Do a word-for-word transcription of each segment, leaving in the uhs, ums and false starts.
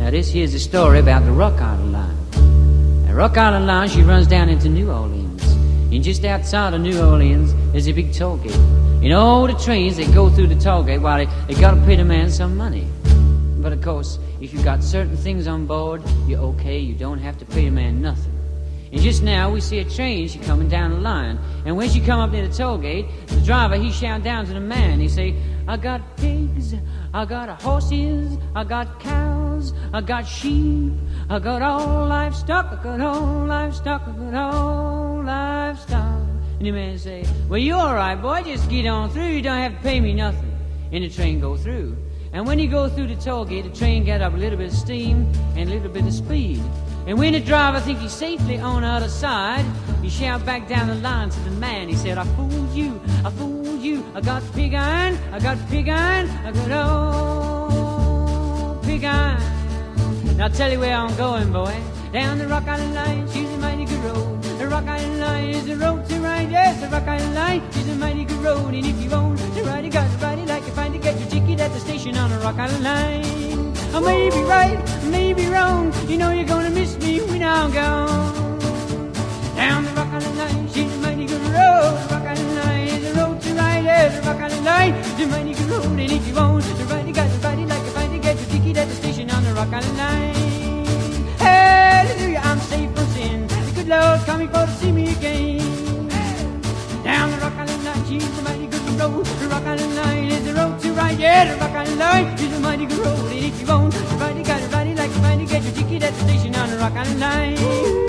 Now this here's a story about the Rock Island Line. The Rock Island Line, she runs down into New Orleans. And just outside of New Orleans, there's a big toll gate. And all the trains that go through the toll gate, well, they, they gotta pay the man some money. But of course, if you got certain things on board, you're okay, you don't have to pay the man nothing. And just now, we see a train, she coming down the line. And when she come up near the toll gate, the driver, he shout down to the man, he say, I got pigs, I got horses, I got cows, I got sheep, I got all livestock, I got all livestock, I got all livestock. And the man say, well, you all right, boy, just get on through, you don't have to pay me nothing. And the train go through. And when you go through the toll gate, the train get up a little bit of steam and a little bit of speed. And when the driver think he's safely on the other side, he shout back down the line to the man. He said, I fooled you, I fooled you. I got pig iron, I got pig iron, I got old pig iron. Now I'll tell you where I'm going, boy. Down the Rock Island Line, she's a mighty good road. The Rock Island Line is the road to ride. Yes, the Rock Island Line is a mighty good road. And if you own to ride, you got to ride it like you find to get your ticket at the station on the Rock Island Line. I may be right, I may be wrong. You know you're gonna miss me when I'm gone. Down the Rock Island Line, she's a mighty good road. The Rock Island Line is the road to ride. Yes, the Rock Island Line is a mighty good road. And if you want to ride, you got to ride it like you find to get your ticket at the station on the Rock Island Line. Hallelujah, I'm safe from sin. The good Lord's coming for to see me again. Down the Rock Island Line, she's a mighty good road. The Rock Island Line is the road to ride. Yeah, the Rock Island Line is a mighty good road. And if you want to ride, you got to ride it like you find to get your ticket at the station on the Rock Island Line.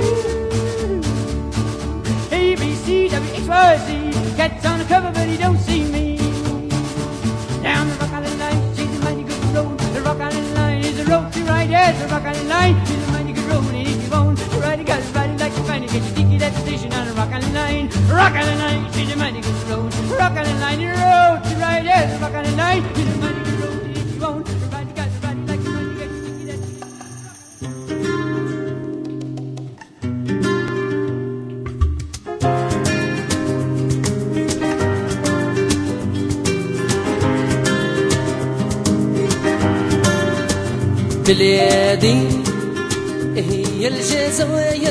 A, B, C, W, X, Y, Z. Cat's on the cover, but he don't see me. Down the Rock Island Line, she's a mighty good road. The Rock Island Line is the road to ride. Yes, the Rock Island Line is a mighty good road. And if you want to ride, you got to ride it like you find to get your ticket at the station on the Rock Island Line. Rock Island Line, she's a mighty good road. Rock Island Line, the road to ride. Yes, the Rock Island Line is a mighty good road. And if you want to ride, you got to ride it like you find to get your ticket at the station. بلادي هي الجزائر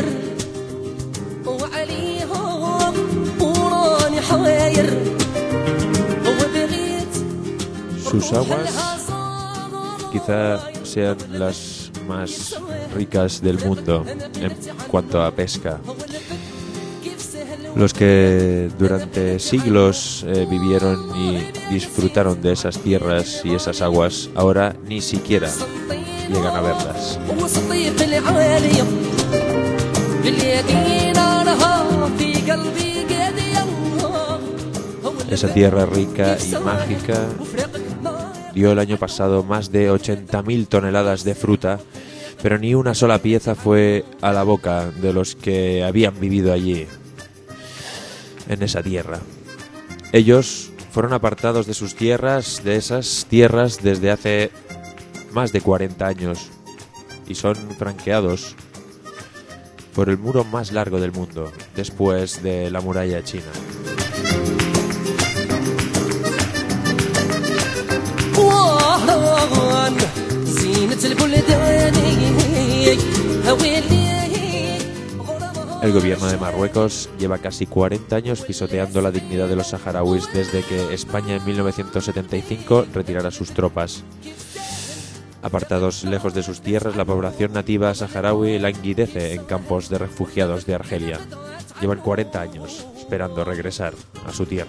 وعليهم وراني حواير وبغيت. Sus aguas quizá sean las más ricas del mundo en cuanto a pesca. Los que durante siglos eh, vivieron y disfrutaron de esas tierras y esas aguas, ahora ni siquiera llegan a verlas. Esa tierra rica y mágica dio el año pasado más de ochenta mil toneladas de fruta, pero ni una sola pieza fue a la boca de los que habían vivido allí, en esa tierra. Ellos fueron apartados de sus tierras, de esas tierras, desde hace más de cuarenta años y son franqueados por el muro más largo del mundo, después de la muralla china. El gobierno de Marruecos lleva casi cuarenta años pisoteando la dignidad de los saharauis desde que España en mil novecientos setenta y cinco retirara sus tropas. Apartados lejos de sus tierras, la población nativa saharaui languidece en campos de refugiados de Argelia. Llevan cuarenta años esperando regresar a su tierra.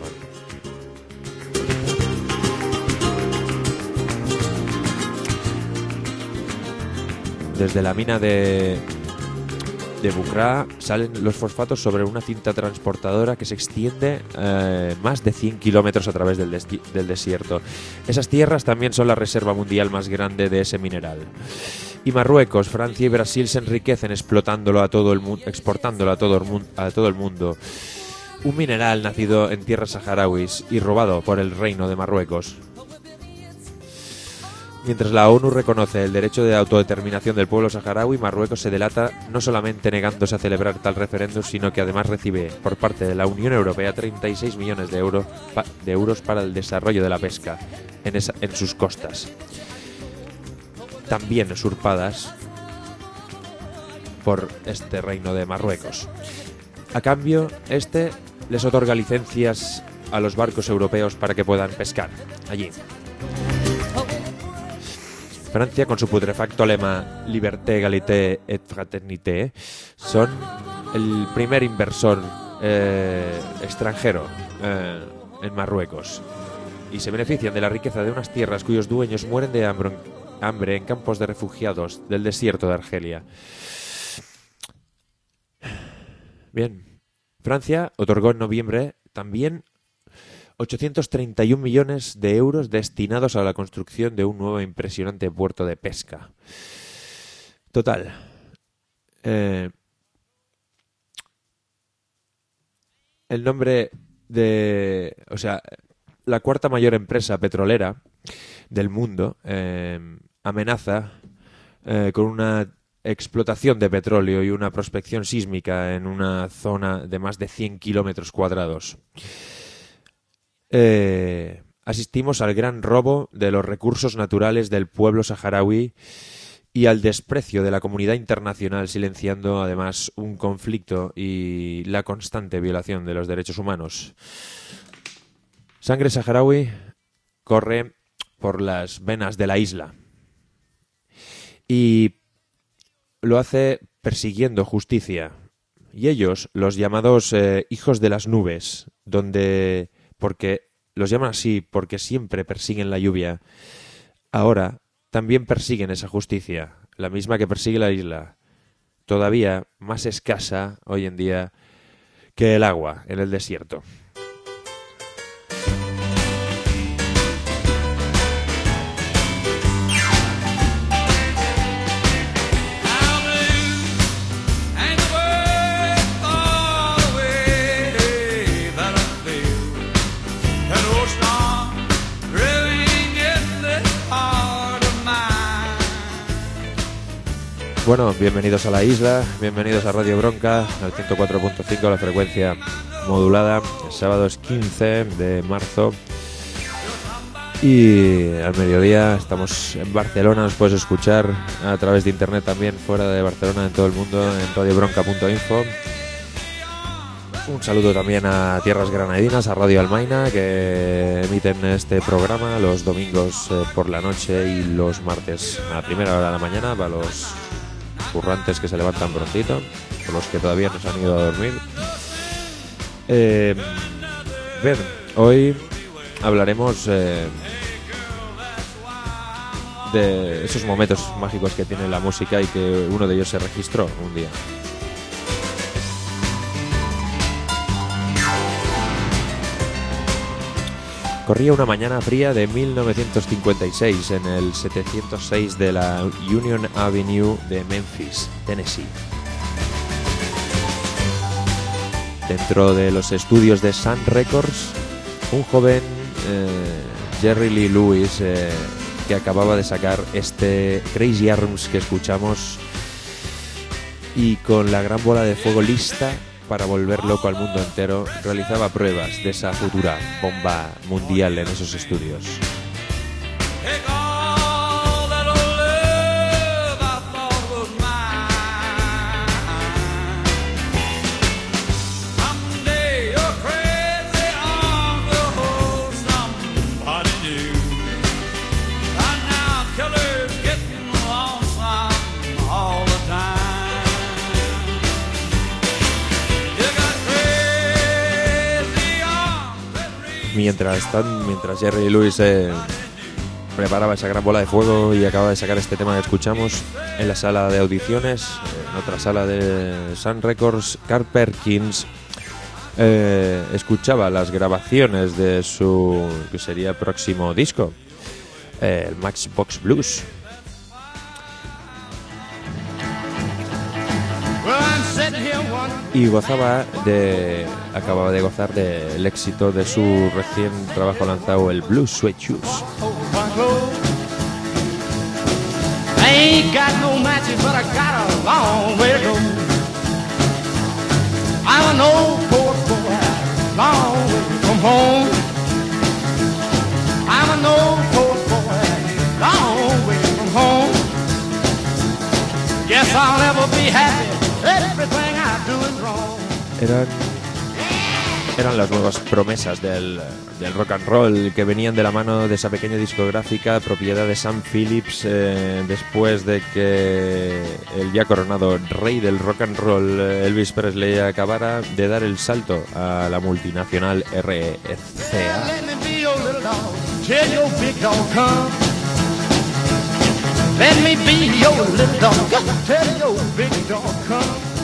Desde la mina de, de Bukra salen los fosfatos sobre una cinta transportadora que se extiende eh, más de cien kilómetros a través del, desti- del desierto. Esas tierras también son la reserva mundial más grande de ese mineral. Y Marruecos, Francia y Brasil se enriquecen explotándolo a todo el mu- exportándolo a todo el, mu- a todo el mundo. Un mineral nacido en tierras saharauis y robado por el reino de Marruecos. Mientras la ONU reconoce el derecho de autodeterminación del pueblo saharaui, Marruecos se delata no solamente negándose a celebrar tal referéndum, sino que además recibe por parte de la Unión Europea treinta y seis millones de, euro, pa, de euros para el desarrollo de la pesca en, esa, en sus costas. también usurpadas por este reino de Marruecos. A cambio, este les otorga licencias a los barcos europeos para que puedan pescar allí. Francia, con su putrefacto lema Liberté, Égalité et Fraternité, son el primer inversor eh, extranjero eh, en Marruecos y se benefician de la riqueza de unas tierras cuyos dueños mueren de hambre, hambre en campos de refugiados del desierto de Argelia. Bien, Francia otorgó en noviembre también ochocientos treinta y un millones de euros destinados a la construcción de un nuevo e impresionante puerto de pesca. Total. Eh, el nombre de... O sea, la cuarta mayor empresa petrolera del mundo eh, amenaza eh, con una explotación de petróleo y una prospección sísmica en una zona de más de cien kilómetros cuadrados. Eh, asistimos al gran robo de los recursos naturales del pueblo saharaui y al desprecio de la comunidad internacional, silenciando además un conflicto y la constante violación de los derechos humanos. Sangre saharaui corre por las venas de la isla y lo hace persiguiendo justicia. Y ellos, los llamados eh, hijos de las nubes, donde... porque los llaman así porque siempre persiguen la lluvia, ahora también persiguen esa justicia, la misma que persigue la isla, todavía más escasa hoy en día que el agua en el desierto. Bueno, bienvenidos a la isla, bienvenidos a Radio Bronca, al ciento cuatro punto cinco, la frecuencia modulada. El sábado es quince de marzo y al mediodía estamos en Barcelona. Nos puedes escuchar a través de internet también fuera de Barcelona, en todo el mundo, en radio bronca punto info. Un saludo también a Tierras Granadinas, a Radio Almaina, que emiten este programa los domingos eh, por la noche y los martes a primera hora de la mañana para los currantes que se levantan prontito, por los que todavía no se han ido a dormir. Eh, bien, hoy hablaremos eh, de esos momentos mágicos que tiene la música y que uno de ellos se registró un día. Corría una mañana fría de mil novecientos cincuenta y seis en el setecientos seis de la Union Avenue de Memphis, Tennessee. Dentro de los estudios de Sun Records, un joven eh, Jerry Lee Lewis eh, que acababa de sacar este Crazy Arms que escuchamos y con la gran bola de fuego lista para volver loco al mundo entero, realizaba pruebas de esa futura bomba mundial en esos estudios. Mientras, tan, mientras Jerry Lewis eh, preparaba esa gran bola de fuego y acababa de sacar este tema que escuchamos en la sala de audiciones, en otra sala de Sun Records, Carl Perkins eh, escuchaba las grabaciones de su que sería próximo disco, eh, el Matchbox Blues. Y gozaba de acababa de gozar del éxito de su recién trabajo lanzado, el Blue Suede Shoes. Eran, eran las nuevas promesas del, del rock and roll que venían de la mano de esa pequeña discográfica propiedad de Sam Phillips eh, después de que el ya coronado rey del rock and roll Elvis Presley acabara de dar el salto a la multinacional R C A. Let me be your little dog. Tell your big dog come.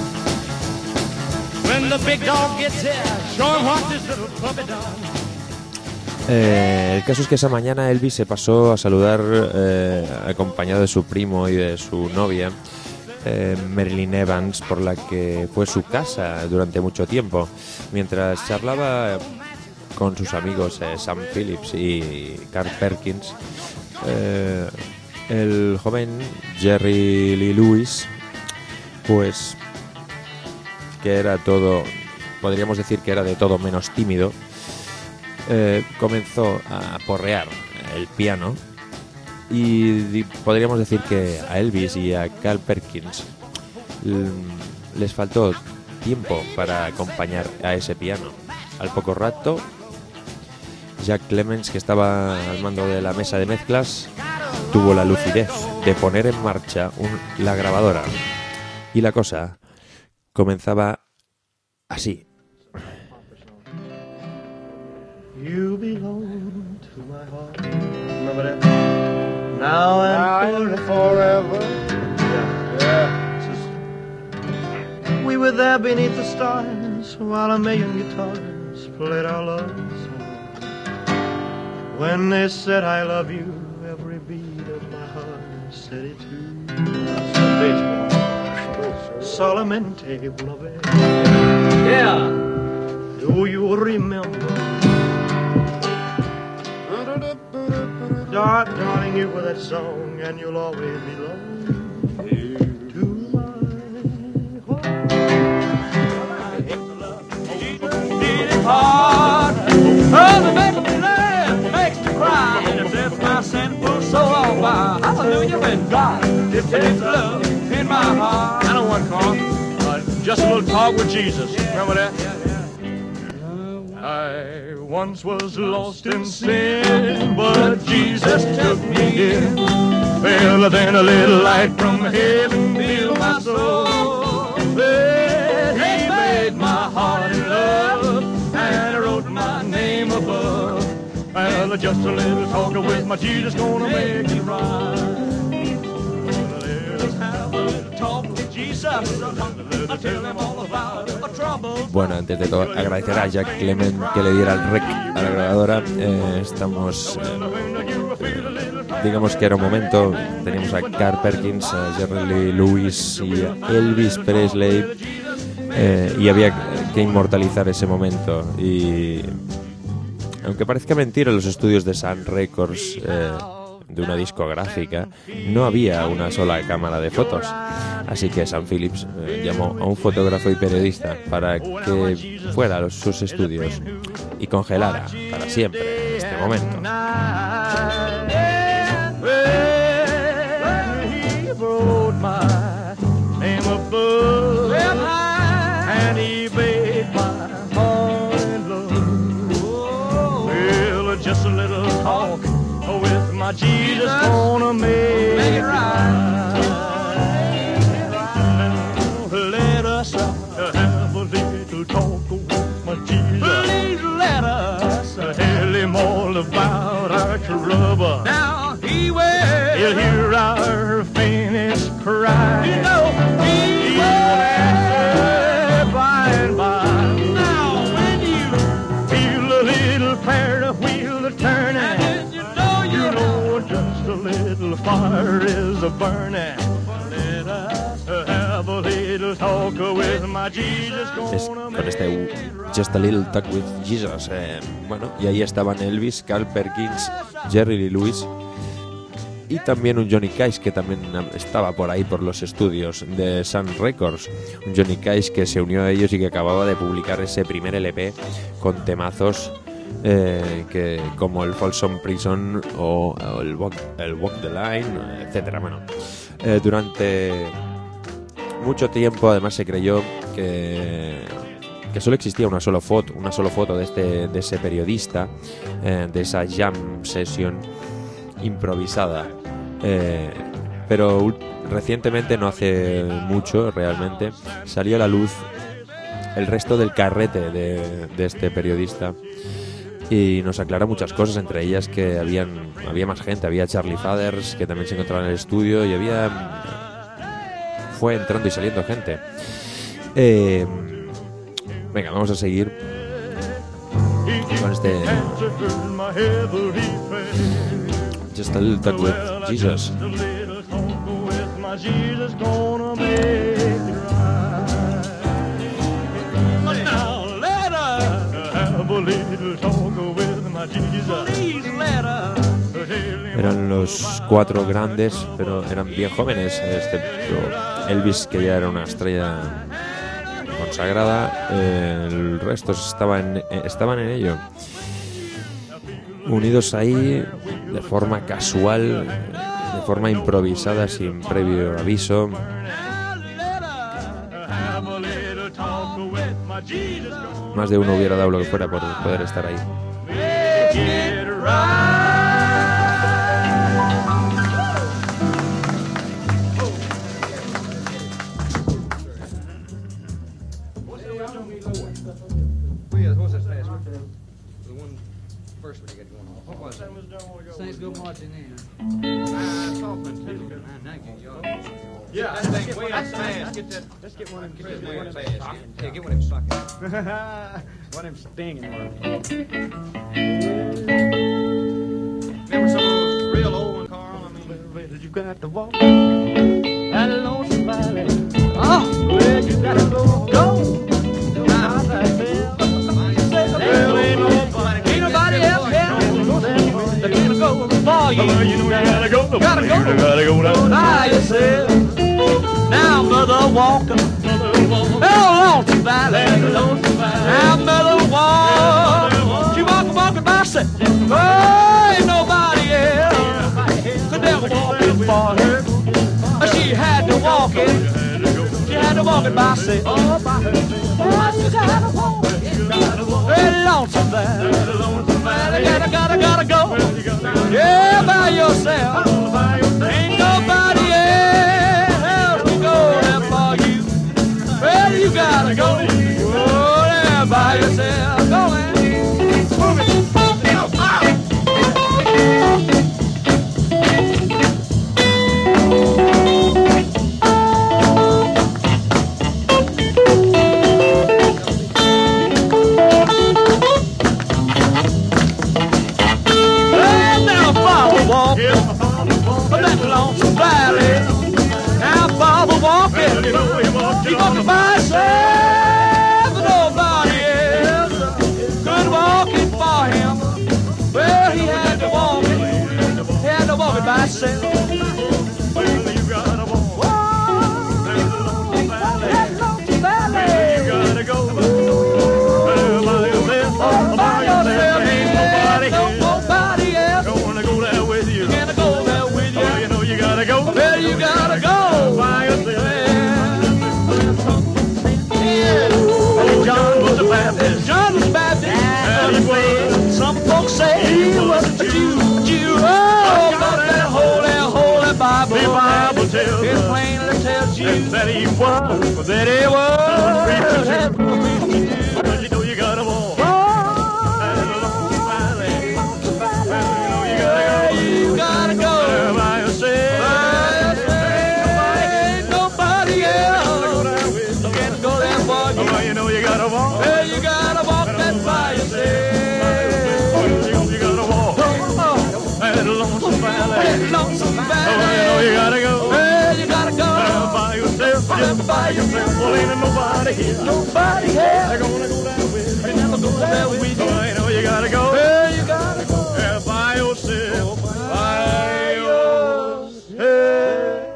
When the big dog gets here, show him what this little puppy done. Eh, el caso es que esa mañana Elvis se pasó a saludar eh, acompañado de su primo y de su novia eh, Marilyn Evans, por la que fue su casa durante mucho tiempo, mientras charlaba con sus amigos eh, Sam Phillips y Carl Perkins. Eh, el joven Jerry Lee Lewis, pues que era todo, podríamos decir que era de todo menos tímido, eh, comenzó a porrear el piano y di- podríamos decir que a Elvis y a Carl Perkins l- les faltó tiempo para acompañar a ese piano. Al poco rato, Jack Clemens, que estaba al mando de la mesa de mezclas, tuvo la lucidez de poner en marcha un- la grabadora y la cosa comenzaba así. You belong to my heart. Remember that? Now and forever. Yeah. Yeah. We were there beneath the stars while a million guitars played our love song. When they said I love you, every beat of my heart said it too. Solamente una vez. Yeah. Do you remember? Dar- darling, you were that song, and you'll always belong to my heart. Oh, the makes me laugh, makes me cry, and if that's my sinful soul, oh, why, hallelujah, when God if there's love in my heart. I know one, Carl. Uh, just a little talk with Jesus. Remember that? I once was lost in sin, but Jesus took me in. Well, then a little light from heaven filled my soul. Then he made my heart in love and wrote my name above. Well, just a little talk with my Jesus gonna make it right. Let's have a little talk with Jesus. I'll tell him all about a trouble. Bueno, antes de todo, agradecer a Jack Clement que le diera el rec a la grabadora. Eh, estamos, eh, digamos que era un momento. Teníamos a Carl Perkins, a Jerry Lee Lewis y a Elvis Presley, eh, y había que inmortalizar ese momento. Y aunque parezca mentira, en los estudios de Sun Records, eh, de una discográfica, no había una sola cámara de fotos. Así que Sam Phillips eh, llamó a un fotógrafo y periodista para que fuera a los, sus estudios y congelara para siempre este momento. Jesus gonna make it right. Let us have a little talk with my Jesus. Please let us tell him all about our trouble. Now he will. He'll hear our faintest cry. You know he will answer by and by. Now when you feel a little prayer wheel turning, you know just a little fire is a burning. Let us have a little talk with my Jesus. Es con este Just a Little Talk with Jesus. Eh, bueno, y ahí estaban Elvis, Carl Perkins, Jerry Lee Lewis y también un Johnny Cash que también estaba por ahí por los estudios de Sun Records. Un Johnny Cash que se unió a ellos y que acababa de publicar ese primer L P con temazos eh, que como el Folsom Prison o, o el, Walk, el Walk the Line, etcétera. Bueno, eh, durante mucho tiempo además se creyó que, que solo existía una sola foto, una sola foto de este, de ese periodista, eh, de esa jam session improvisada. Eh, pero recientemente, no hace mucho realmente, salió a la luz el resto del carrete de, de este periodista y nos aclara muchas cosas, entre ellas que habían, había más gente, había Charlie Fathers que también se encontraba en el estudio y había fue entrando y saliendo gente. Eh, venga, vamos a seguir con este Just a Little Talk with Jesus. Eran los cuatro grandes, pero eran bien jóvenes, excepto Elvis, que ya era una estrella consagrada. Eh, el resto estaban, eh, estaban en ello, unidos ahí de forma casual, de forma improvisada, sin previo aviso. Más de uno hubiera dado lo que fuera por poder estar ahí. Saints go marching in. Yeah, that thing way up fast. Get that. Let's get one of them. Get that way up fast. Yeah, get one of them suckers. One of them stinging ones. Remember some of those real old ones, Carl? I mean, you got to walk that lonesome valley. Oh, where you gotta go, go. Now, there ain't nobody, ain't nobody else there. They're gonna go for you. You know you gotta go, gotta go, you gotta go down by yourself. Now, mother walking, oh, lonesome valley. Now, mother walk, she walking, walking by herself. Oh, ain't nobody else could ever walk it for her. She had to walk it, she had to walk it by herself. Oh, she gotta walk it, very lonesome valley. Gotta, gotta, gotta go, yeah, by yourself. Ain't nobody else to go there for you. Well, you gotta go, oh, there by yourself. Go and move it. He walked by himself, nobody else could walk it for him. Well, he had to walk it, he had to walk it by himself. Well, you gotta walk, walk that lonely valley. You gotta go by yourself, by yourself. Ain't nobody else, nobody else gonna go there with you. Gonna go there with you. Oh, you know you gotta go. Well, you gotta go by yourself. John was a Baptist. John was Baptist. And he was. Some folks say he was a Jew. Jew. Oh, but that holy, holy Bible, the Bible tells it plainly tells you that he was, that he was. Well, you know you gotta walk. That lonely valley. Well, you know you gotta go. You gotta go by yourself. Ain't nobody else can go there for you. Oh, you know you gotta walk. Well, you gotta walk that by yourself. You gotta walk that lonesome valley. That lonesome valley. Oh, you know you gotta go. Well, you gotta go by yourself. Just by yourself. Well, ain't nobody here. Nobody here. They're gonna go down with you. They never go there with you. Oh, you know you gotta go. Well, you gotta go by yourself. By yourself.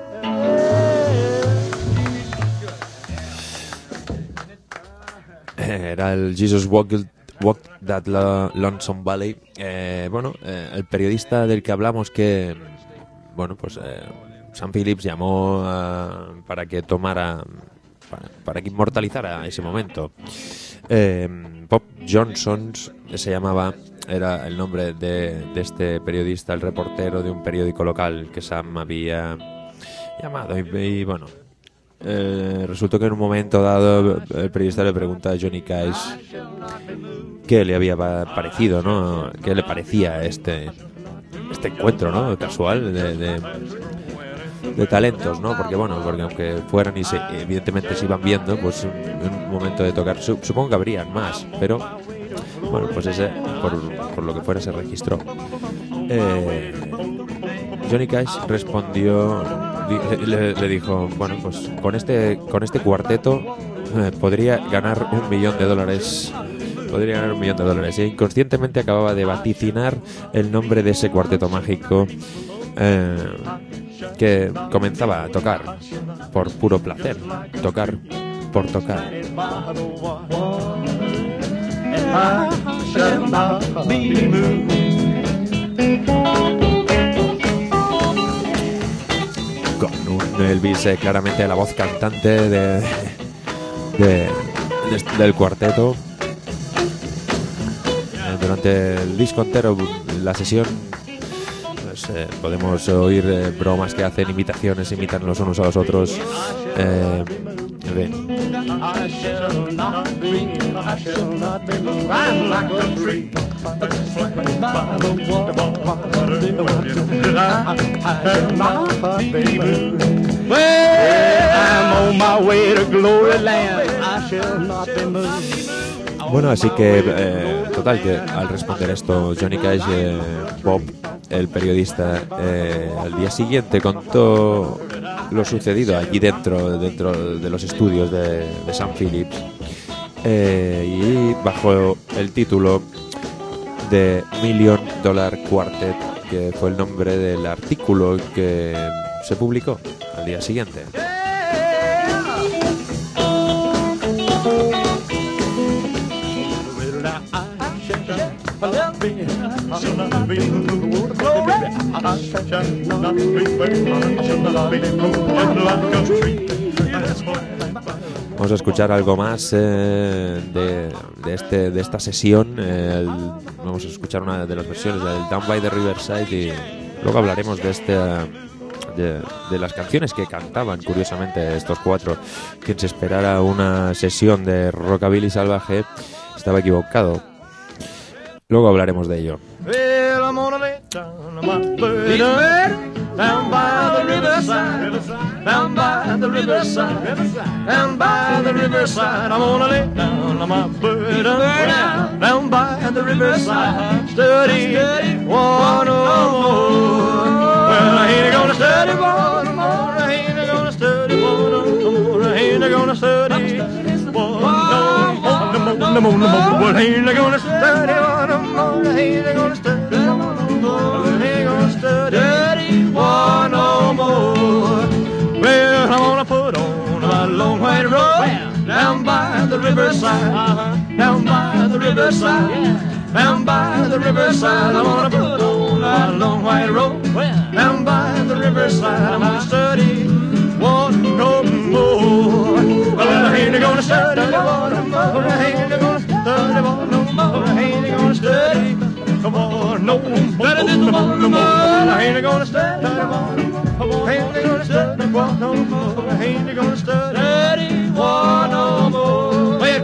Era el Jesus Walked, Walked That Lonesome Valley. Eh, bueno, eh, el periodista del que hablamos que, bueno, pues eh, Sam Phillips llamó a, para que tomara, para, para que inmortalizara ese momento. Eh, Bob Johnson se llamaba, era el nombre de, de este periodista, el reportero de un periódico local que Sam había llamado. Y, y bueno, eh, resultó que en un momento dado el periodista le pregunta a Johnny Cash qué le había parecido, ¿no? ¿Qué le parecía este este encuentro, ¿no? Casual de, de, de talentos, ¿no? Porque bueno, porque aunque fueran y se, evidentemente se iban viendo, pues en un momento de tocar, supongo que habrían más, pero bueno, pues ese por, por lo que fuera se registró. Eh, Johnny Cash respondió, le, le dijo, bueno, pues con este con este cuarteto eh, podría ganar un millón de dólares. Podría ganar un millón de dólares. E inconscientemente acababa de vaticinar el nombre de ese cuarteto mágico eh, que comenzaba a tocar por puro placer. Tocar por tocar. Con un Elvis eh, claramente la voz cantante de, de, de del cuarteto. Durante el disco entero, la sesión, pues, eh, podemos oír eh, bromas que hacen, imitaciones, imitan los unos a los otros. Eh, en fin. Bueno, así que, eh, total, que al responder esto, Johnny Cash, eh, Bob, el periodista, eh, al día siguiente contó lo sucedido allí dentro, dentro de los estudios de, de Sam Phillips, eh, y bajo el título de Million Dollar Quartet, que fue el nombre del artículo que se publicó al día siguiente. Vamos a escuchar algo más eh, de, de, este, de esta sesión. Eh, el, vamos a escuchar una de las versiones del Down by the Riverside y luego hablaremos de este de, de las canciones que cantaban curiosamente estos cuatro. Quien se esperara una sesión de rockabilly salvaje estaba equivocado. Luego hablaremos de ello. Well, I'm gonna lay down my burden down by the riverside, down by the riverside, down by the riverside. I'm gonna lay down my burden down by the riverside, study one more. Well, I ain't gonna study one more. I ain't gonna study one more. I ain't gonna study one more. No more, no more, no more. Well, I ain't gonna study one more. I ain't gonna study one more. I ain't gonna study one no more. Well, I'm gonna put on my long white robe down by the riverside, down by the riverside, down by the riverside. I'm gonna put on my long white robe down by the riverside. I'm gonna study one no more. Well, I ain't gonna study one more. I ain't gonna study one no more. I ain't gonna study one more. No more. I ain't gonna study one more. I ain't gonna study one no more. I ain't gonna study one no more. Wait,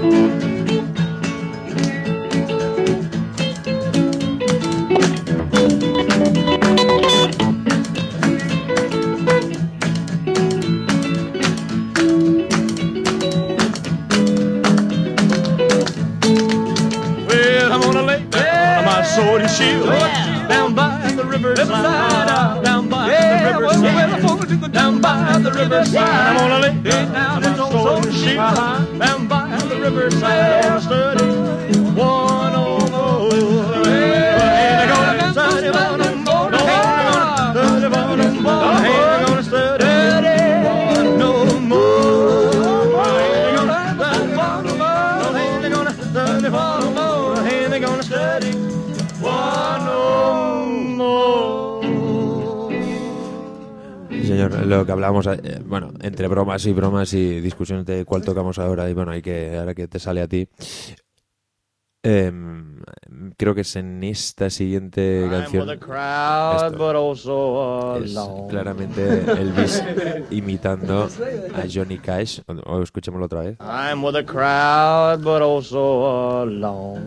sword and shield down by the riverside, down by the riverside, down by the riverside. I'm gonna lay down my sword and shield down by the riverside. I'm gonna study one or more. I ain't gonna study one or more. I ain't gonna study one no more. I ain't gonna study one no more. I ain't gonna study one no more. I ain't gonna study one no more. Sí, señor, lo que hablábamos, eh, bueno, entre bromas y bromas y discusiones de cuál tocamos ahora, y bueno, hay que, ahora que te sale a ti, eh, creo que es en esta siguiente canción, esto, es claramente Elvis imitando a Johnny Cash, o, o escuchémoslo otra vez. I'm with a crowd, but oh so alone.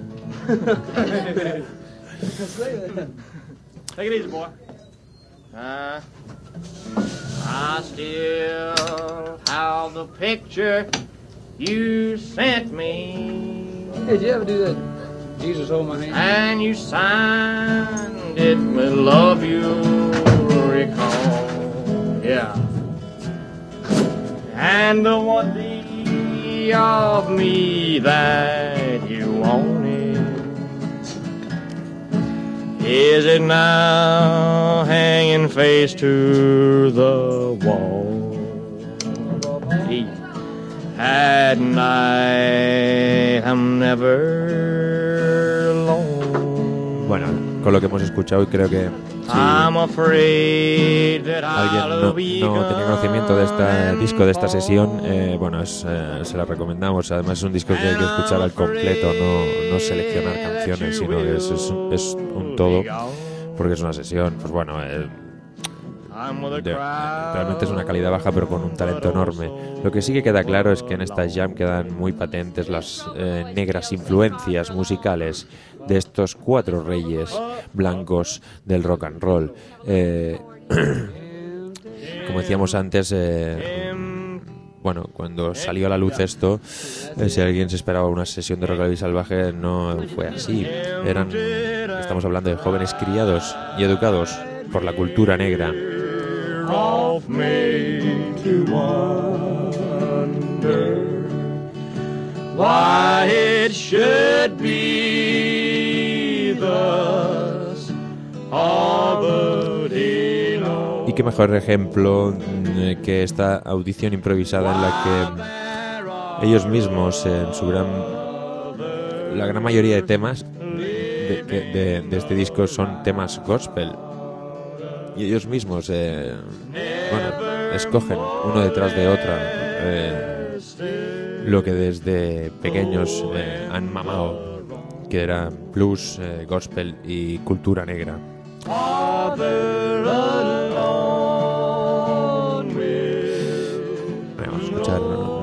Take it easy, boy. Uh, I still have the picture you sent me. Hey, did you ever do that? Jesus hold my hand. And you signed it with love you recall. Yeah. And the one thing of me that you wanted, is it now hanging face to the wall? He at night I'm never alone. Bueno, con lo que hemos escuchado, y creo que si I'm afraid that alguien I'll no, be no tenía conocimiento de este gone disco, de esta before. sesión, eh, bueno, es, eh, se la recomendamos. Además es un disco que hay que escuchar al completo, no, no seleccionar canciones, sino que es, es, un- es un todo, porque es una sesión, pues bueno, eh, de- realmente es una calidad baja pero con un talento enorme. Lo que sí que queda claro es que en esta jam quedan muy patentes las eh, negras influencias musicales de estos cuatro reyes blancos del rock and roll. Eh, como decíamos antes, eh, bueno, cuando salió a la luz esto, eh, si alguien se esperaba una sesión de rockabilly salvaje, no fue así. Eran, estamos hablando de jóvenes criados y educados por la cultura negra. Of me to wonder why it should be thus, oh, but it all Y qué mejor ejemplo mm, que esta audición improvisada en la que ellos mismos, eh, en su gran, la gran mayoría de temas de, de- de- de este disco son temas gospel. Y ellos mismos, eh, bueno, escogen uno detrás de otra eh, lo que desde pequeños eh, han mamado, que era blues, eh, gospel y cultura negra. Vamos a escuchar, ¿no?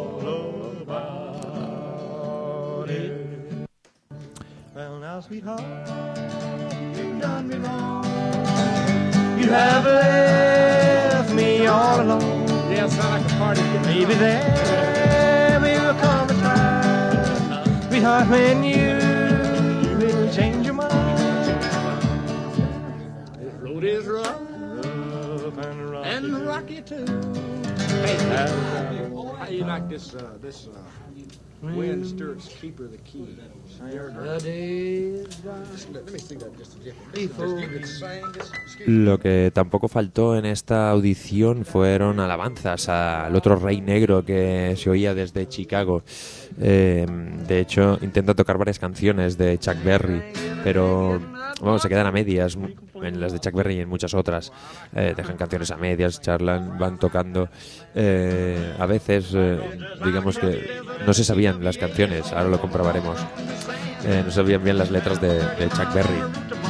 Well, now, sweetheart, you've done me wrong. You have left me all alone. Yeah, sound like a party. Maybe there will come a time, sweetheart, when you will change your mind. This road is rough Rough and rocky. and rocky too. Hey, how you like this? Uh, this uh, Wind Stirred's Keeper of the Key. That is right. Let me see that just a different. Before you can sing, just excuse me. Lo que tampoco faltó en esta audición fueron alabanzas al otro rey negro que se oía desde Chicago. Eh, de hecho, intenta tocar varias canciones de Chuck Berry, pero bueno, se quedan a medias en las de Chuck Berry y en muchas otras. Eh, dejan canciones a medias, charlan, van tocando. Eh, a veces, eh, digamos que no se sabían las canciones, ahora lo comprobaremos. Eh, no sabían bien las letras de, de Chuck Berry.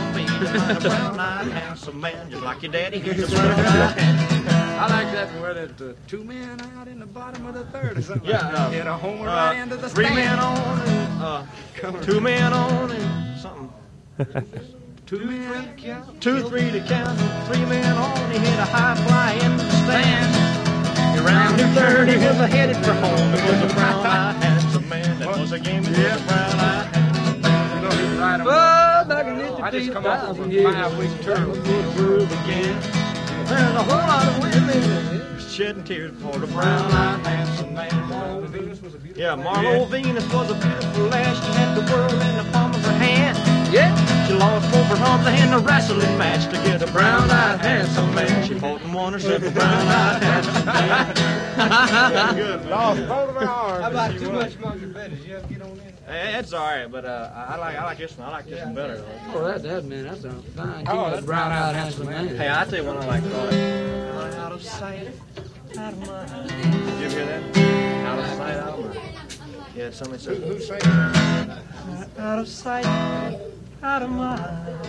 I like that where that uh, two men out in the bottom of the third or something. Yeah, uh, Hit a home Uh, run into the three men stand. on and uh, two men on and something. Two men count. Two, three to count. Three men on. He hit a high fly in the stand. Around two thirty was headed for home. It was a brown-eyed handsome man. That was a game. It was a brown-eyed handsome man. You know he's right on. Oh, back in the I just come off of a years. five-week tour. Groove again. There's a whole lot of women shedding tears for the brown-eyed handsome man. Venus was a beautiful. Yeah, Marlo Venus was a beautiful lass. She had the world in the palm of her hand. Yeah, she lost both her arms in a wrestling match to get a brown-eyed handsome man. She fought and won herself a brown-eyed handsome man. Good. Lost both of our arms. How about too much monkey business? You ever get on that? Eh, It's all right, but uh, I I like I like this one. I like this one better. Though. Oh, that, that man, that's a fine. Oh, Oh, that's brown eyed handsome man. Hey, I tell you what I like. Uh, of sight, out of mind. Did you hear that? Out of sight, out of mind. Yeah, somebody said, who's saying that? Out of sight, out of mind.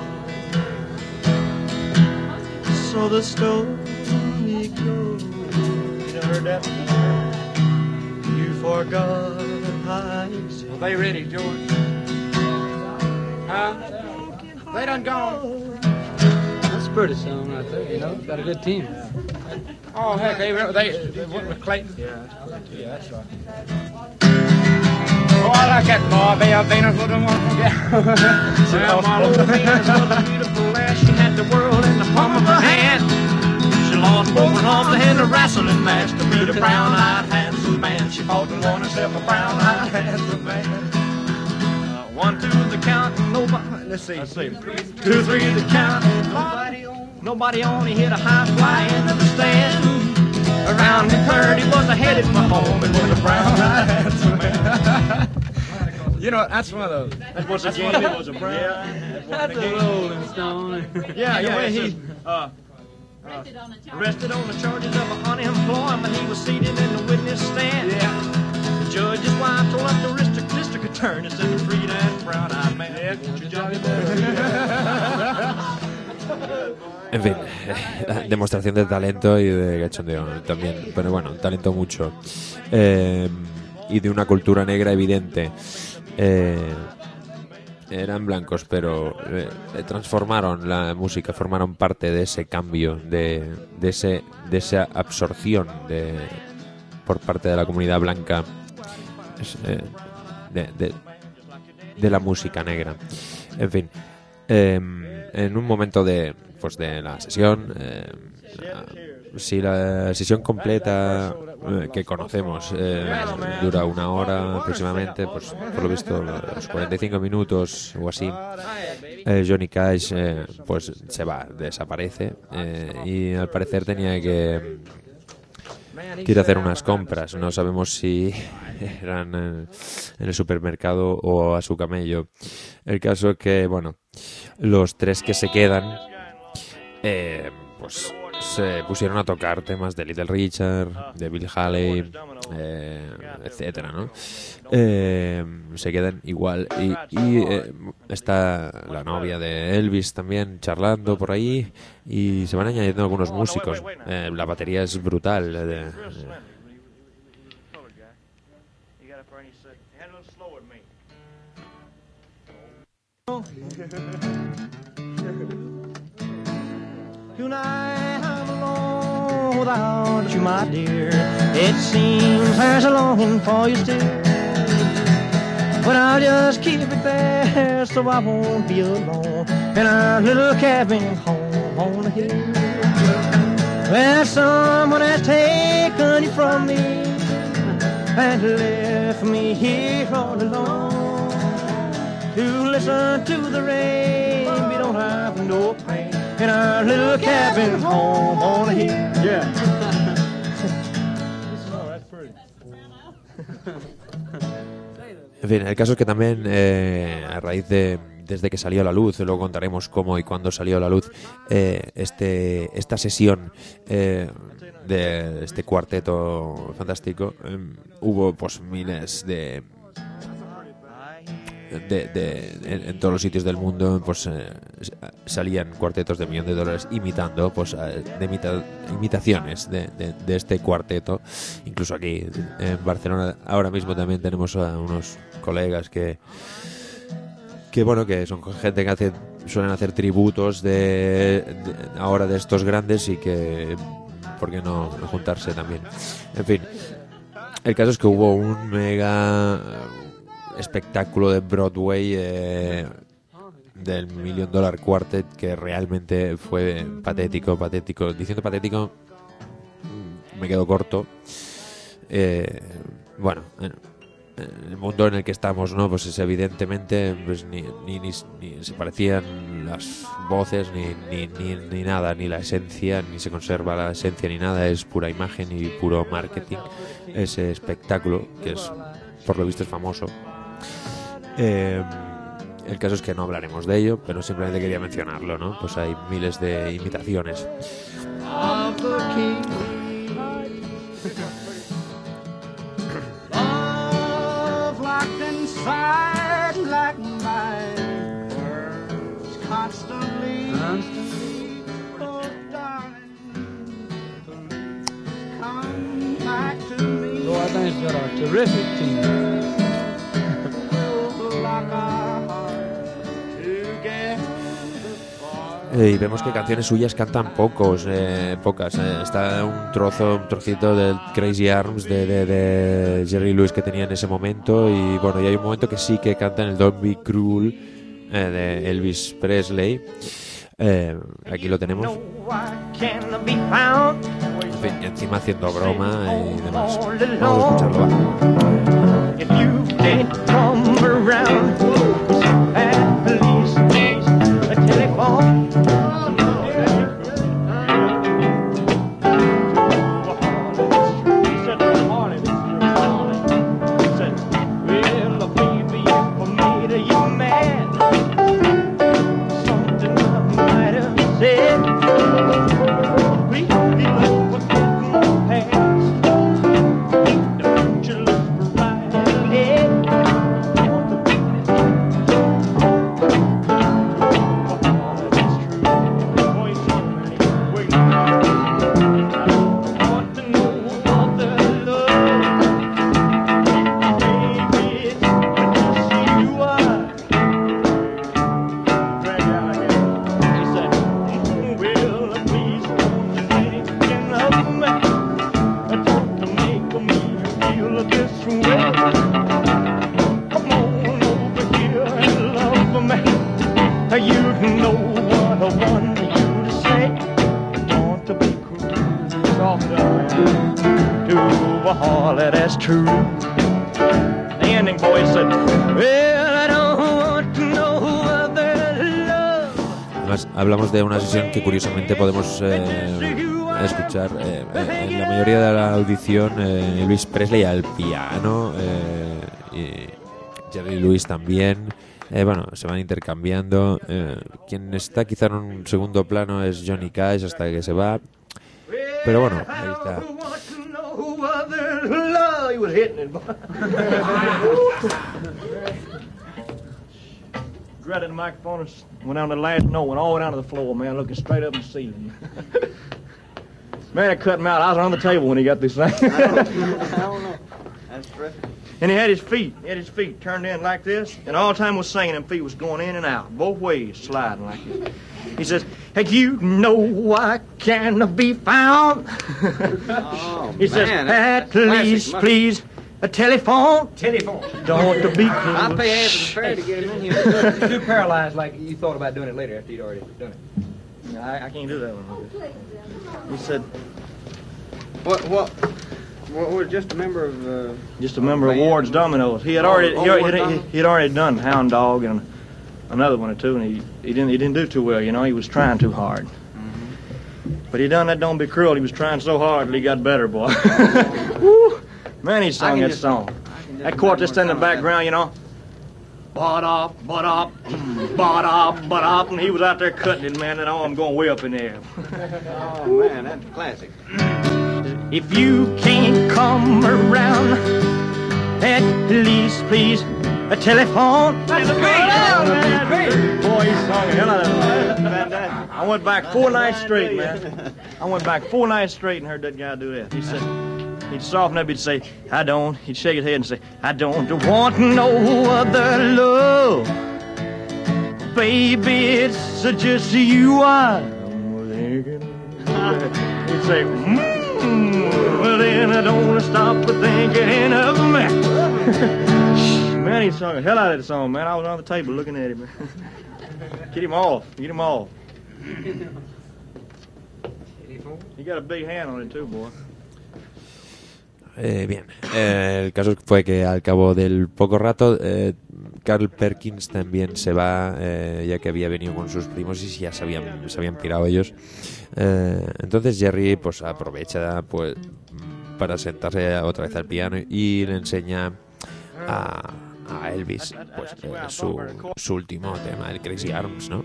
So the story goes. You never heard that? You forgot I exist. Well, they ready, George? Huh? They done gone. That's a pretty song right there, you know. Got a good team. Oh, heck, they, they, they went with Clayton. Yeah, yeah, that's right. Oh, I like that boy, Belle Venus was a wonderful gal. Well, my little Venus was a beautiful lass. She had the world in the palm of her hand. She lost both her arms in a wrestling match to meet a brown-eyed handsome man. She fought and won herself a brown-eyed handsome man. Uh, one, two, the count, nobody. Let's see. Let's see. Two, three, the count. Nobody, nobody only hit a high fly into the stand. Around the third, he was headed for home and was a brown-eyed handsome man. You know, that's one of those. That was a game. It was a brown. Yeah, That's a Rolling Stone. yeah, yeah. He uh, uh, arrested on the charges of unemployment. He was seated in the witness stand. Yeah. The judge's wife told up the district, district attorney and said, "Free that brown-eyed man." Yeah. Won't you Johnny En fin, demostración de talento y de cachondeo también, pero bueno, talento mucho. Eh, y de una cultura negra evidente. Eh, eran blancos, pero eh, transformaron la música, formaron parte de ese cambio, de, de, ese, de esa absorción de, por parte de la comunidad blanca eh, de, de, de la música negra. En fin, eh, en un momento de, pues de la sesión, eh, si la sesión completa eh, que conocemos eh, dura una hora aproximadamente, pues por lo visto los cuarenta y cinco minutos o así, eh, Johnny Cash eh, pues se va, desaparece eh, y al parecer tenía que quiere hacer unas compras. No sabemos si eran en, en el supermercado o a su camello. El caso es que, bueno, los tres que se quedan eh, pues se pusieron a tocar temas de Little Richard, de Bill Haley, eh, etcétera, ¿no? Eh, se quedan igual y, y eh, está la novia de Elvis también charlando por ahí y se van añadiendo algunos músicos. Eh, la batería es brutal. Eh, eh. Tonight I'm alone without you, my dear. It seems there's a longing for you still, but I'll just keep it there so I won't be alone in our little cabin home on the hill. Where someone has taken you from me and left me here all alone to listen to the rain. We don't have no pain in our little cabin home on the hill. Yeah. Oh, that's pretty. En fin, el caso es que también eh, a raíz de desde que salió a la luz, luego contaremos cómo y cuándo salió a la luz eh, este esta sesión eh, de este cuarteto fantástico, eh, hubo pues miles de De, de, en, en todos los sitios del mundo pues eh, salían cuartetos de millón de dólares imitando pues de imita, imitaciones de, de, de este cuarteto. Incluso aquí en Barcelona ahora mismo también tenemos a unos colegas que que bueno que son gente que hace suelen hacer tributos de, de ahora de estos grandes y que por qué no, no juntarse también. En fin, el caso es que hubo un mega espectáculo de Broadway eh, del Million Dollar Quartet que realmente fue patético, patético. Diciendo patético me quedo corto. Eh, bueno, en, en el mundo en el que estamos, ¿no? Pues es evidentemente pues ni, ni, ni, ni se parecían las voces ni, ni, ni, ni nada, ni la esencia, ni se conserva la esencia ni nada, es pura imagen y puro marketing. Ese espectáculo que es, por lo visto, es famoso. Eh, El caso es que no hablaremos de ello, pero simplemente quería mencionarlo, ¿no? Pues hay miles de imitaciones. So I think it's got a terrific team. Y vemos que canciones suyas cantan pocos, eh, pocas. Eh. Está un trozo, un trocito del Crazy Arms de, de, de Jerry Lewis que tenía en ese momento. Y bueno, y hay un momento que sí que canta en el Don't Be Cruel eh, de Elvis Presley. Eh, aquí lo tenemos. En fin, encima haciendo broma y demás. Vamos a escucharlo, va. If you didn't come around, at least a telephone. Hablamos de una sesión que curiosamente podemos eh, escuchar eh, eh, en la mayoría de la audición eh, Elvis Presley al piano eh, y Jerry Lewis también. Eh, bueno, se van intercambiando. Eh, quien está quizá en un segundo plano es Johnny Cash hasta que se va. Pero bueno, ahí está. Grabbed the microphone and went down to the last note, went all the way down to the floor, man, looking straight up at the ceiling. Man, it cut him out. I was on the table when he got this thing. I don't, I don't know. That's terrific. And he had his feet, he had his feet turned in like this, and all the time was singing, them feet was going in and out, both ways, sliding like this. He says, hey, you know I can be found. Oh, he says, man, at that's, that's least, classic. please, a telephone. Telephone. Don't to be cool. I'll pay half the fare to get him in here. Too paralyzed like you thought about doing it later after you'd already done it. I, I can't do that one. He said, What, what, what, was just a member of, uh, just a member of Ward's Dominoes. He had already, Oh, he, oh, he, Ward he, Dominoes? he had already done Hound Dog and another one or two, and he, he didn't, he didn't do too well. You know, he was trying too hard. Mm-hmm. But he done that Don't Be Cruel. He was trying so hard that he got better, boy. Woo! Man, he sung that just- song. That quartet in the background, you know. Bought up, bought up, bought up, bought up, and he was out there cutting it, man, and oh, I'm going way up in there. Oh, man, that's classic. If you can't come around, at least please a telephone. That's great. Boy, he sung the hell out of that. I went back four nights straight, man. I went back four nights straight and heard that guy do that. He said, he'd soften up, he'd say, I don't. He'd shake his head and say, I don't want no other love. Baby, it's just you I'm thinking. He'd say, mmm, well then I don't want to stop thinking of me. Man, he sung the hell out of that song, man. I was on the table looking at him. Get him off, get him off. He got a big hand on it too, boy. Eh, bien, eh, el caso fue que al cabo del poco rato eh, Carl Perkins también se va, eh, ya que había venido con sus primos y ya se habían, se habían pirado ellos. Eh, entonces Jerry pues aprovecha pues para sentarse otra vez al piano y le enseña a, a Elvis pues eh, su, su último tema, el Crazy Arms, ¿no?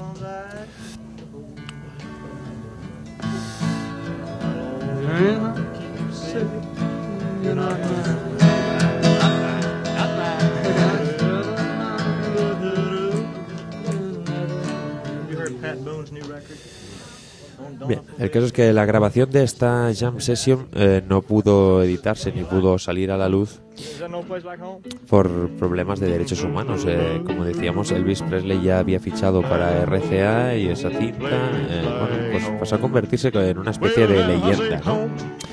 Bien, el caso es que la grabación de esta jam session eh, no pudo editarse ni pudo salir a la luz por problemas de derechos humanos. Eh, como decíamos, Elvis Presley ya había fichado para R C A y esa cinta eh, bueno, pues pasó a convertirse en una especie de leyenda, ¿no?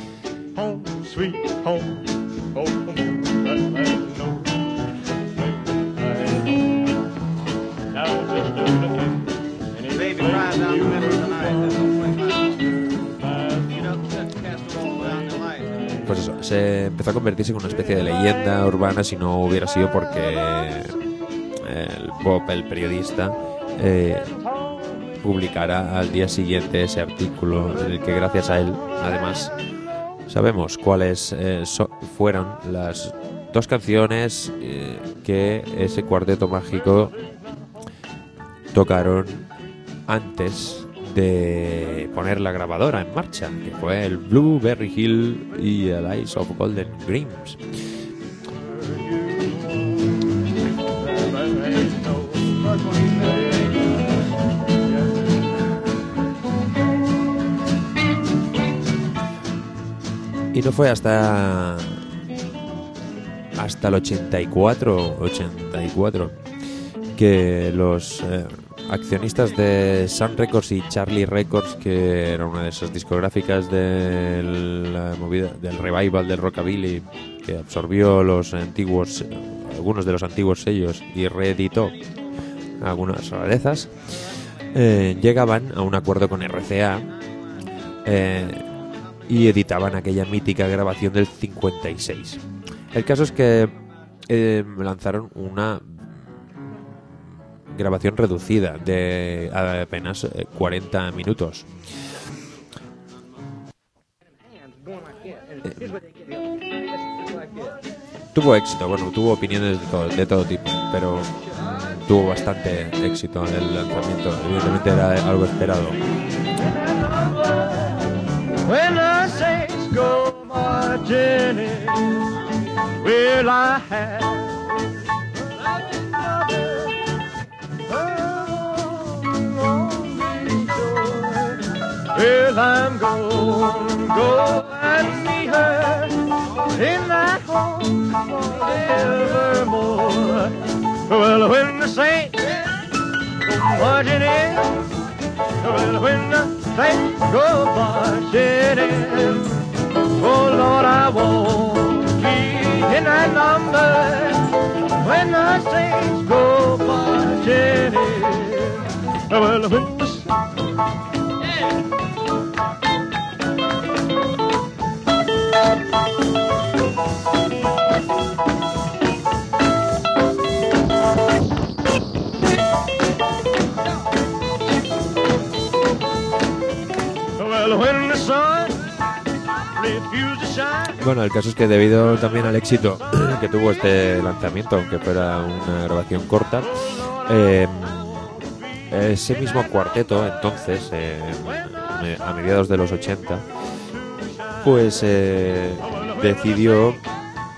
Pues eso, se empezó a convertirse en una especie de leyenda urbana si no hubiera sido porque el Bob, el periodista, eh, publicara al día siguiente ese artículo en el que gracias a él, además, sabemos cuáles eh, so, fueron las dos canciones eh, que ese cuarteto mágico tocaron antes de poner la grabadora en marcha, que fue el Blueberry Hill y el Eyes of Golden Dreams. Y no fue hasta hasta el ochenta y cuatro que los eh, accionistas de Sun Records y Charlie Records, que era una de esas discográficas de la movida, del revival del rockabilly, que absorbió los antiguos, algunos de los antiguos sellos y reeditó algunas rarezas, eh, llegaban a un acuerdo con R C A eh, y editaban aquella mítica grabación del cincuenta y seis. El caso es que eh, lanzaron una grabación reducida de apenas cuarenta minutos. Eh, tuvo éxito, bueno, tuvo opiniones de todo, de todo tipo, pero tuvo bastante éxito en el lanzamiento. Evidentemente era algo esperado. When the saints go marching in, will I have well, I'm gonna go and see her in that home forevermore. Well, when the saints go marching in, well, when the saints go marching in, oh Lord, I won't be in that number. When the saints go marching in, well, when the Bueno, el caso es que debido también al éxito que tuvo este lanzamiento, aunque fuera una grabación corta, eh, ese mismo cuarteto entonces, eh, a mediados de los ochenta, pues eh, decidió eh,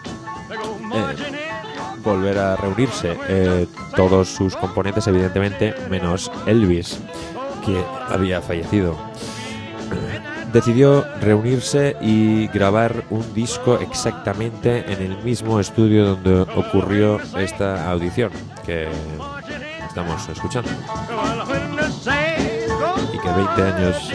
volver a reunirse, eh, todos sus componentes evidentemente, menos Elvis, que había fallecido. Decidió reunirse y grabar un disco exactamente en el mismo estudio donde ocurrió esta audición que estamos escuchando, y que veinte años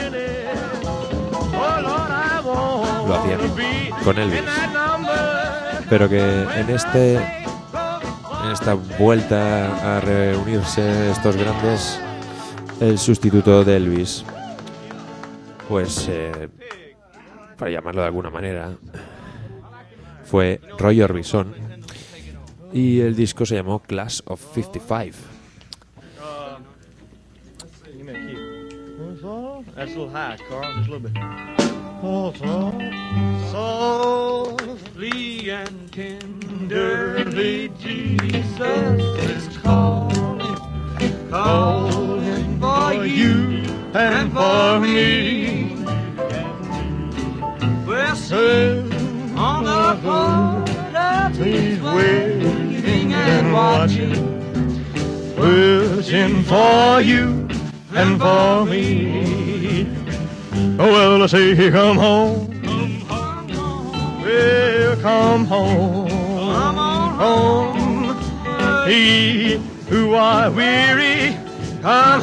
lo hacían con Elvis, pero que en este en esta vuelta a reunirse estos grandes, el sustituto de Elvis, pues eh, para llamarlo de alguna manera, fue Roy Orbison, y el disco se llamó Class of cincuenta y cinco. That's a little high, Carl. Just a little bit. Oh, soft, softly and tenderly, Jesus is calling, calling for you and for me. We're sitting on the floor of His waiting and watching, wishing for you and for me. Oh, well, I say, come home, come home, well, come home, come on home. He who are weary, come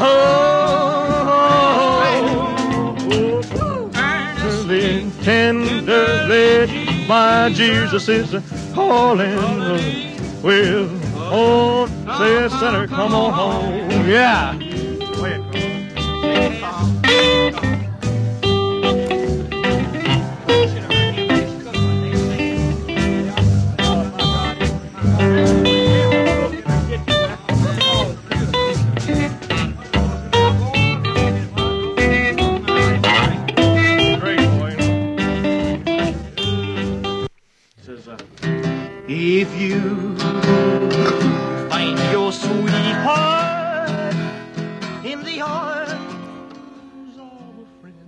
home. Earnestly, tenderly, my Jesus is calling. Well, oh, say, sinner, come on home. Yeah. If you find your sweetheart in the arms of a friend.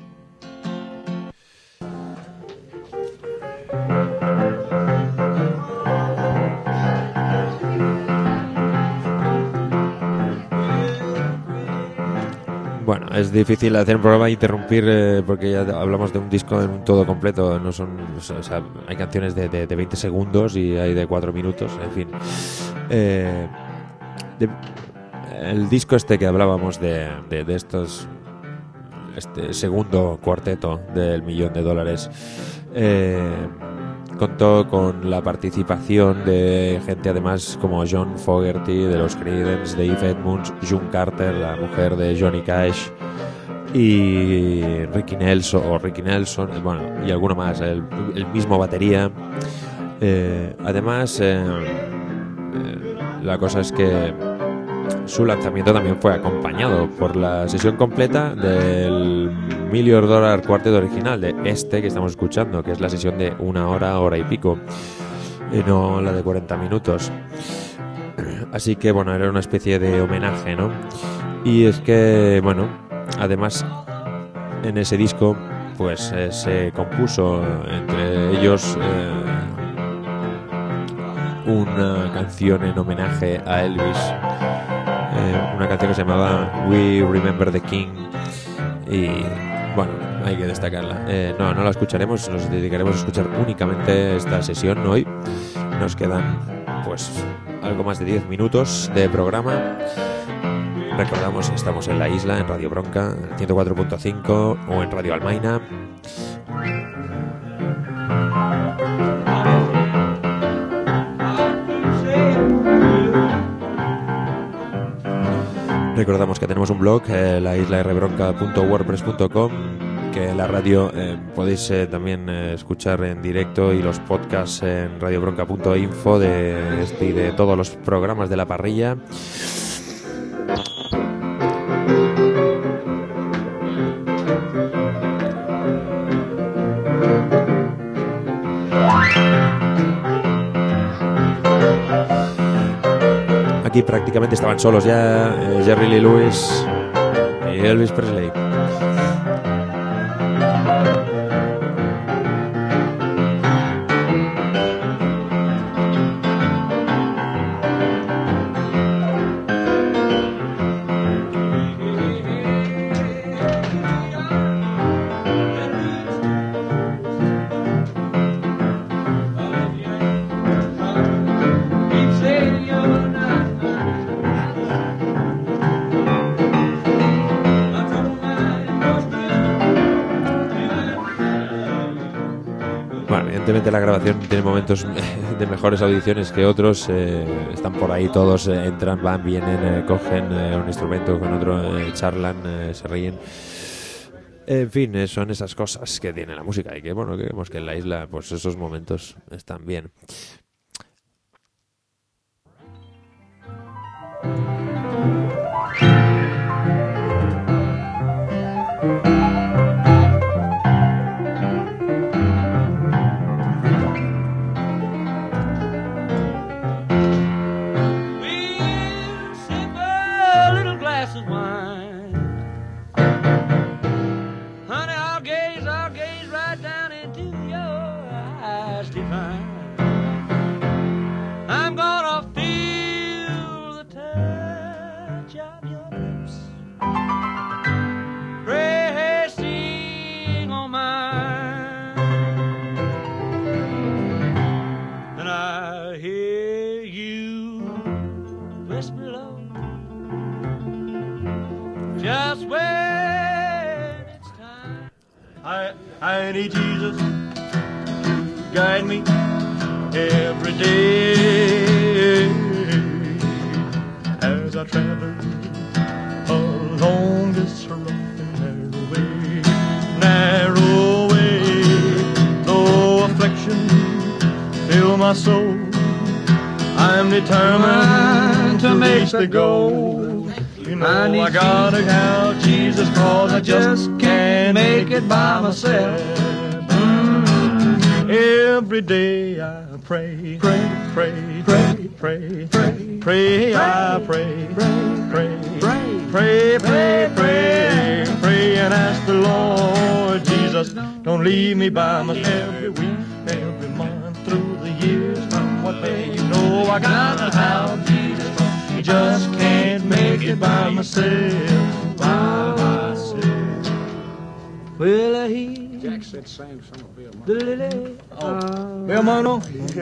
Bueno, es difícil hacer un programa e interrumpir eh, porque ya hablamos de un disco en un todo completo. No son, o sea, hay canciones de, de, de veinte segundos y hay de cuatro minutos, en fin. Eh, de, el disco este que hablábamos de, de, de estos, este segundo cuarteto del millón de dólares, eh, contó con la participación de gente además como John Fogerty de los Creedence, Dave Edmunds, June Carter, la mujer de Johnny Cash, y Ricky Nelson, o Ricky Nelson, bueno, y alguno más, el, el mismo batería. Eh, además, eh, eh, la cosa es que su lanzamiento también fue acompañado por la sesión completa del Million Dollar Quartet original, de este que estamos escuchando, que es la sesión de una hora, hora y pico, y no la de cuarenta minutos. Así que, bueno, era una especie de homenaje, ¿no? Y es que, bueno, además, en ese disco, pues eh, se compuso entre ellos eh, una canción en homenaje a Elvis. Eh, una canción que se llamaba We Remember the King, y bueno, hay que destacarla. Eh, no, no la escucharemos, nos dedicaremos a escuchar únicamente esta sesión hoy. Nos quedan pues algo más de diez minutos de programa. Recordamos que estamos en la isla, en Radio Bronca, en ciento cuatro punto cinco o en Radio Almaina. Recordamos que tenemos un blog, eh, la isla r bronca punto wordpress punto com, que la radio eh, podéis eh, también eh, escuchar en directo, y los podcasts en radio bronca punto info de este y de todos los programas de la parrilla. Aquí prácticamente estaban solos ya eh, Jerry Lee Lewis y Elvis Presley. Evidentemente la grabación tiene momentos de mejores audiciones que otros. Eh, están por ahí todos, eh, entran, van, vienen, eh, cogen eh, un instrumento con otro, eh, charlan, eh, se ríen. En fin, eh, son esas cosas que tiene la música, y que bueno, que vemos que en la isla pues esos momentos están bien. time. I'm gonna feel the touch of your lips, resting on mine, and I hear you whisper low, just when it's time. I, I need Jesus to guide me every day as I travel along this rough and narrow way, narrow way. Though affliction fill my soul, I'm determined to make the goal. You know I, I gotta have Jesus, cause I just can't make it by myself. Mm. Every day I pray, pray, pray, pray, pray, pray, pray, I pray, pray, pray, pray, pray, pray, pray, and ask the Lord Jesus, don't leave me by myself. Every week, every month, through the years, from what day you know I gotta have Jesus. Just can't make it by myself, by myself. Well, he Jack said sang some of Bill Monroe. Oh, Bill Monroe.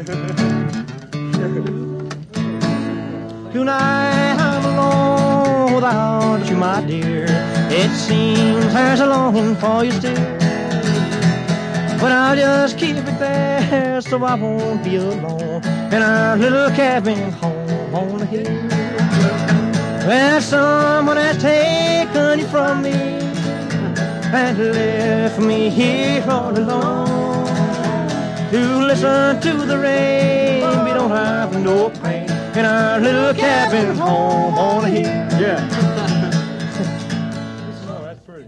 Tonight I'm alone without you, my dear. It seems there's a longing for you still, but I'll just keep it there so I won't be alone in our little cabin home on the hill. Well, someone has taken you from me and left me here all alone to listen to the rain. We don't have no pain in our little cabin home on the hill. Yeah. Oh, that's pretty.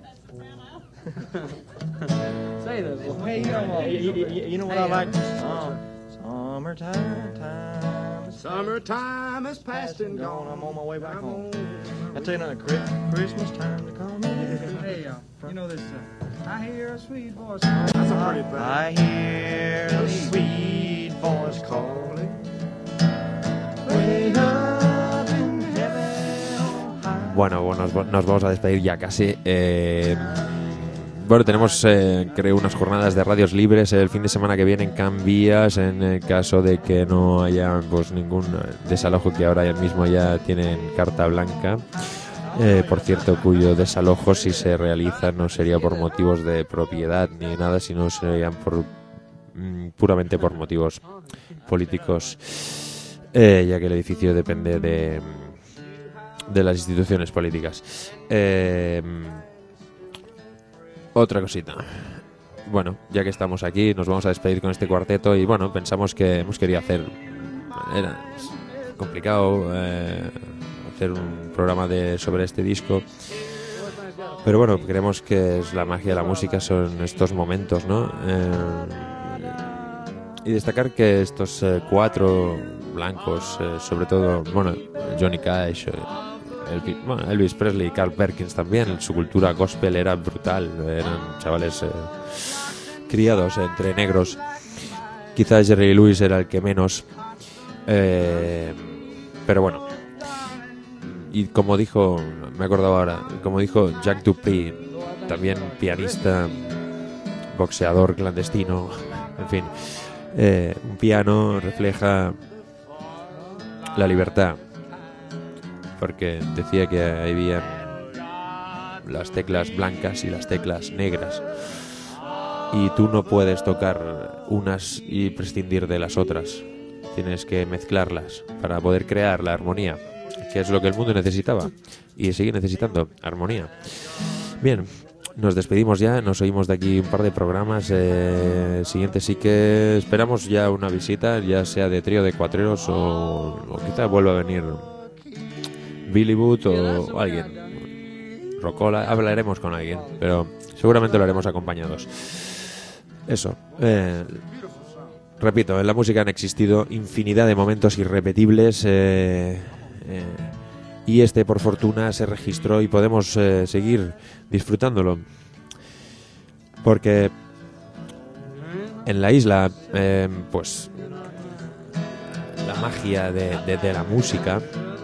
Say that. Hey, you know, you, you, you know what I like? Um, summertime, time. Summertime is past and gone. I'm on my way back home. I tell you now, Christmas time to come. Hey, uh, you know this. Uh, I hear a sweet voice. That's a pretty bad. I hear a sweet voice calling. Way up in heaven. Bueno, bueno, nos, nos vamos a despedir ya casi. Eh, bueno, tenemos, eh, creo, unas jornadas de radios libres el fin de semana que viene en Cambias, en el caso de que no haya pues ningún desalojo, que ahora mismo ya tienen carta blanca. Eh, por cierto, cuyo desalojo, si se realiza, no sería por motivos de propiedad ni nada, sino serían por mm, puramente por motivos políticos, eh, ya que el edificio depende de, de las instituciones políticas. Eh, otra cosita. Bueno, ya que estamos aquí, nos vamos a despedir con este cuarteto y bueno, pensamos que hemos querido hacer... Era complicado... Eh, hacer un programa de sobre este disco, pero bueno, creemos que es la magia de la música, son estos momentos, ¿no? Eh, y destacar que estos eh, cuatro blancos, eh, sobre todo, bueno, Johnny Cash, eh, el, bueno, Elvis Presley y Carl Perkins también, su cultura gospel era brutal, eran chavales eh, criados entre negros. Quizás Jerry Lee Lewis era el que menos, eh, pero bueno. Y como dijo, me he acordado ahora, como dijo Jack Dupree, también pianista, boxeador clandestino, en fin, eh, un piano refleja la libertad, porque decía que había las teclas blancas y las teclas negras, y tú no puedes tocar unas y prescindir de las otras, tienes que mezclarlas para poder crear la armonía, que es lo que el mundo necesitaba y sigue necesitando, armonía. Bien, nos despedimos ya, nos oímos de aquí un par de programas. Eh, el siguiente sí que esperamos ya una visita, ya sea de trío de cuatreros o, o quizá vuelva a venir Billy Boot o, o alguien. Rocola, hablaremos con alguien, pero seguramente lo haremos acompañados. Eso, eh, repito, en la música han existido infinidad de momentos irrepetibles, eh, eh, y este por fortuna se registró y podemos eh, seguir disfrutándolo, porque En la isla, eh, pues la magia de, de, de la música,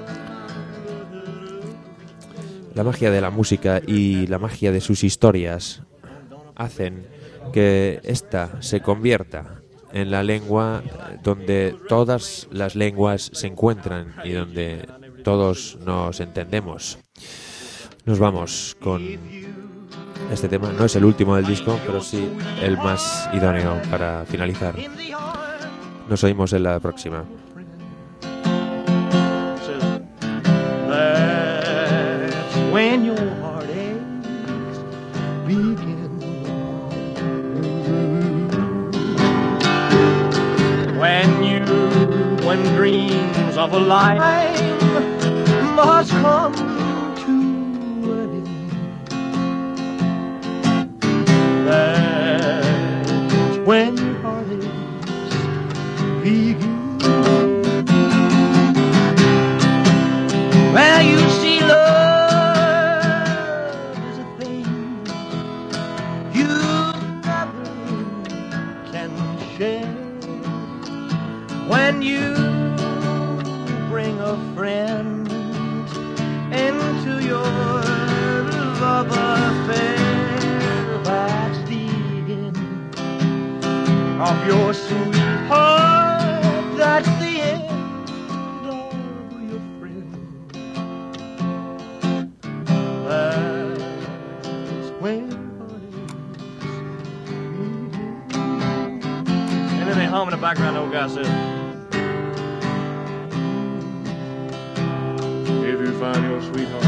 la magia de la música y la magia de sus historias hacen que ésta se convierta en la lengua donde todas las lenguas se encuentran y donde todos nos entendemos. Nos vamos con este tema. No es el último del disco, pero sí el más idóneo para finalizar. Nos oímos en la próxima. That's when your heartaches begin. When you, when dreams of a lifetime must come to an end. That's when your heartaches begin. Well, you see, love is a thing you never can share. When you bring a friend into your love affair, that's the end of your sweetheart. That's the end of your friend. That's when and then they hum in the background, the old guy says, if you find your sweetheart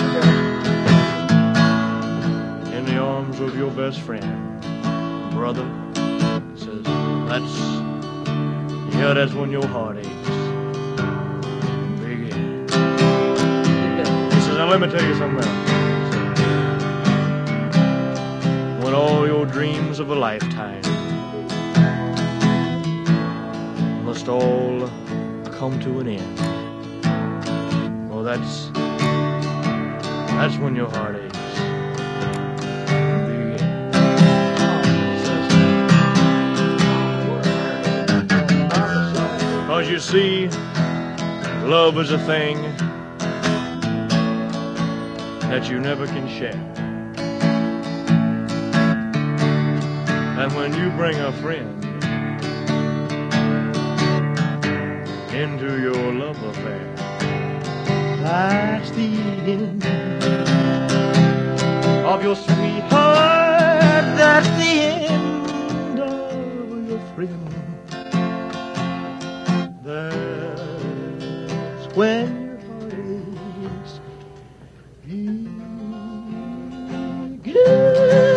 in the arms of your best friend, brother, says, that's, yeah, that's when your heartaches begin. He says, now let me tell you something else. When all your dreams of a lifetime must all come to an end, well, that's that's when your heartaches begin. Cause you see, love is a thing that you never can share. And when you bring a friend into your love affair, that's the end of your sweetheart. That's the end of your friend. That's when your heartaches begin.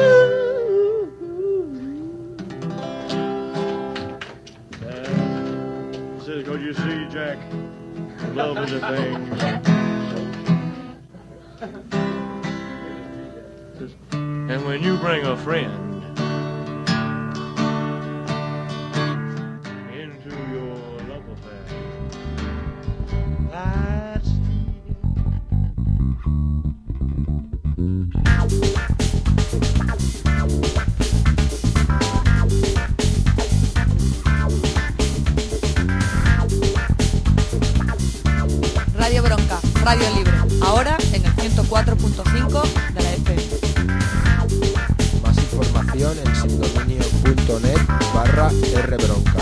That's it, 'cause you see, Jack, love is a thing. And when you bring a friend into your love affair, that's Radio Bronca, radio libre, ahora en el ciento cuatro punto cinco de la F M. Más información en sindominio punto net barra rbronca.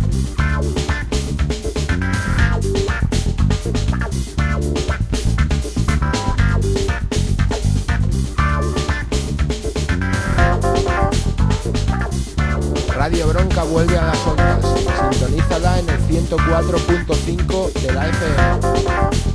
Radio Bronca vuelve a las ondas. Sintonízala en el ciento cuatro punto cinco de la F M.